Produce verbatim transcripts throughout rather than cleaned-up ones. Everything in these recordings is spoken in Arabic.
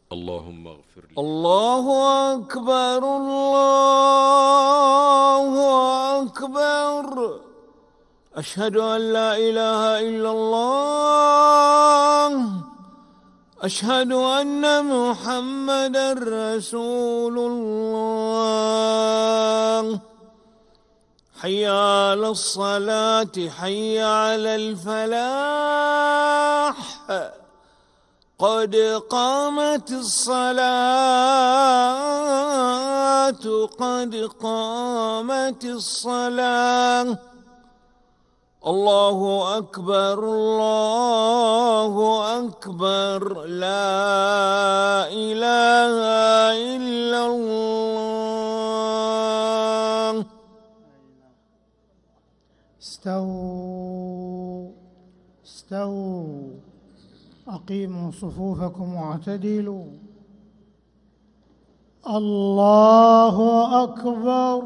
اللهم اغفر لي. الله أكبر الله أكبر. أشهد أن لا إله إلا الله. أشهد أن محمدا رسول الله. حي على الصلاة، حي على الفلاح. قد قامت الصلاة، قد قامت الصلاة. الله أكبر الله أكبر. لا إله إلا الله. استووا استووا أقيموا صفوفكم واعتدلوا. الله أكبر.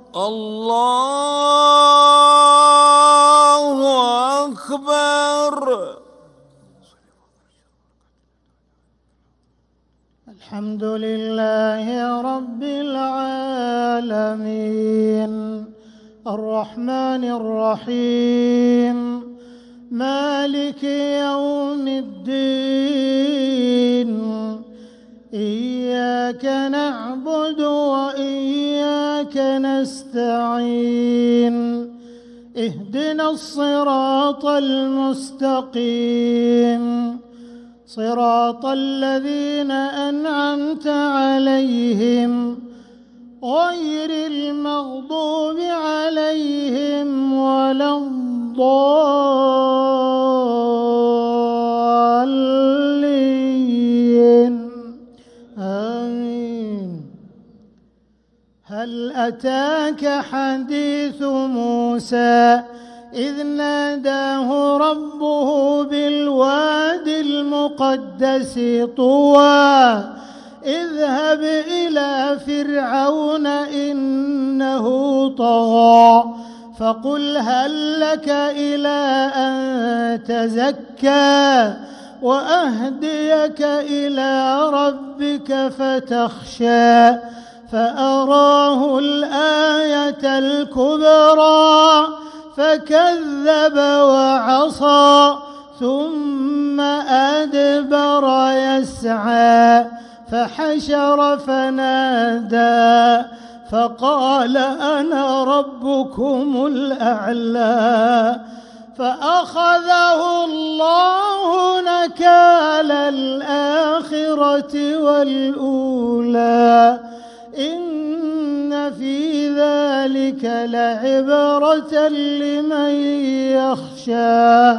الله أكبر. الحمد لله رب العالمين، الرحمن الرحيم، مالك يوم الدين. إياك نعبد وإياك نستعين. اهدنا الصراط المستقيم، صراط الذين أنعمت عليهم غير المغضوب عليهم ولا الضالين. آمين. هل أتاك حديث موسى إذ ناداه ربه بالواد المقدس طوى اذهب إلى فرعون إنه طغى فقل هل لك إلى أن تزكى وأهديك إلى ربك فتخشى. فأراه الآية الكبرى فكذب وعصى ثم أدبر يسعى فحشر فنادى فقال أنا ربكم الأعلى. فأخذه الله نكال الآخرة والأولى إن في ذلك لعبرة لمن يخشى.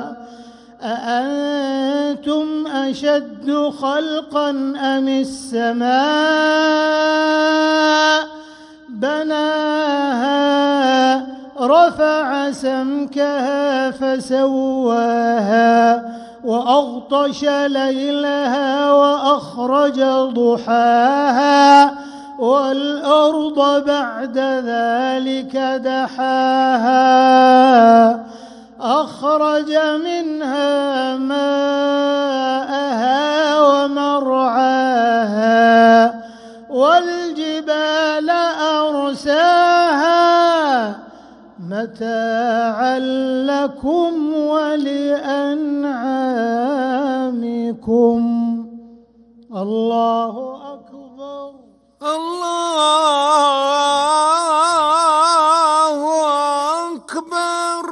أأنتم أشد خلقا أم السماء بناها رفع سمكها فسواها وأغطش ليلها وأخرج ضحاها والأرض بعد ذلك دحاها أخرج منها ماءها ومرعاها والجبال أرساها متاعا لكم ولأنعامكم. الله أكبر. الله أكبر.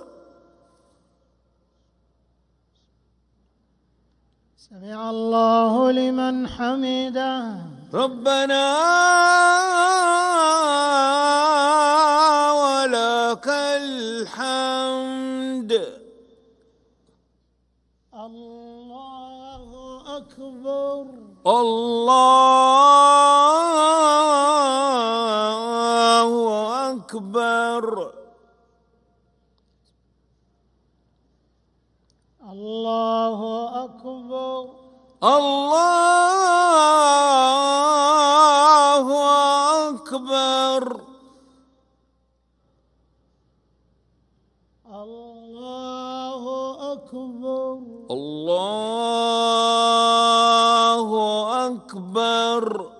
سمع الله لمن حمده. ربنا ولك الحمد. الله أكبر. الله أكبر. الله أكبر. الله أكبر. الله أكبر. الله أكبر.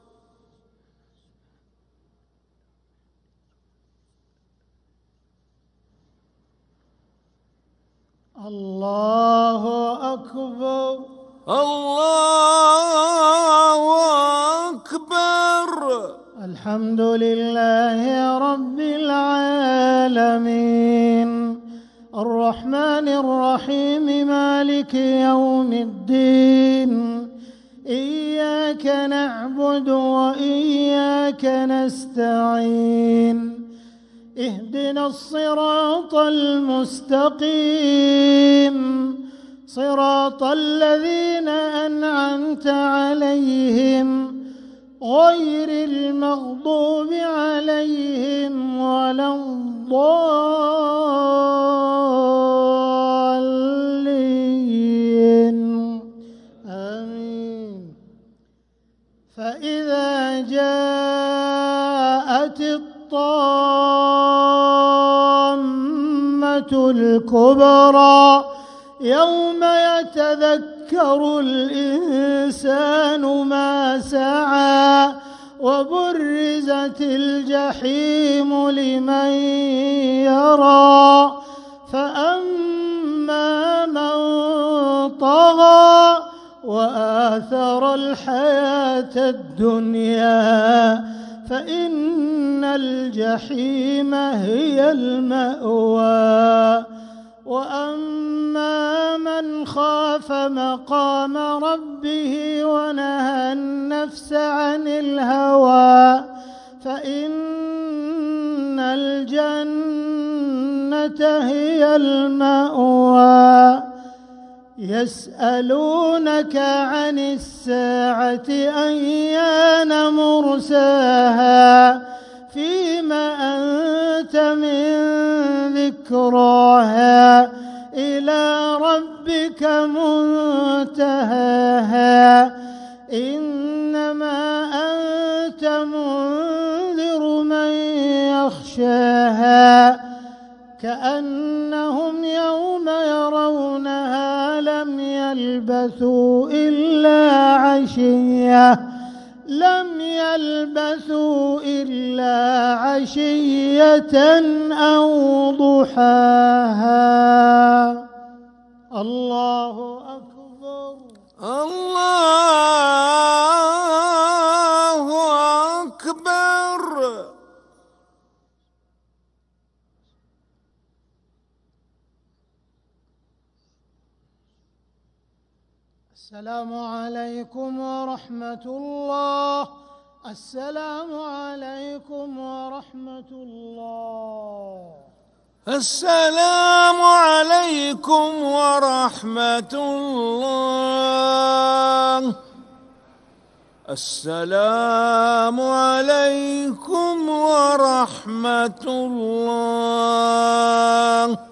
الله أكبر. الله أكبر. الحمد لله رب العالمين الرحمن الرحيم مالك يوم الدين إياك نعبد وإياك نستعين اهدنا الصراط المستقيم صراط الذين أنعمت عليهم غير المغضوب عليهم ولا الضالين آمين. فإذا جاءت الطامة الكبرى يوم يتذكر الإنسان ما سعى وبرزت الجحيم لمن يرى فأما من طغى وآثر الحياة الدنيا فإن الجحيم هي المأوى وأما من خاف مقام ربه ونهى النفس عن الهوى فإن الجنة هي المأوى. يسألونك عن الساعة أيان مرساها فيما أنت من ذكراها إلى ربك منتهاها إنما أنت منذر من يخشاها كأنهم يوم يرونها لم يلبثوا إلا عشية لم يلبثوا إلا عشية أو ضحاها. الله أكبر. الله أكبر. السلام عليكم ورحمة الله. السلام عليكم ورحمة الله. السلام عليكم ورحمة الله. السلام عليكم ورحمة الله.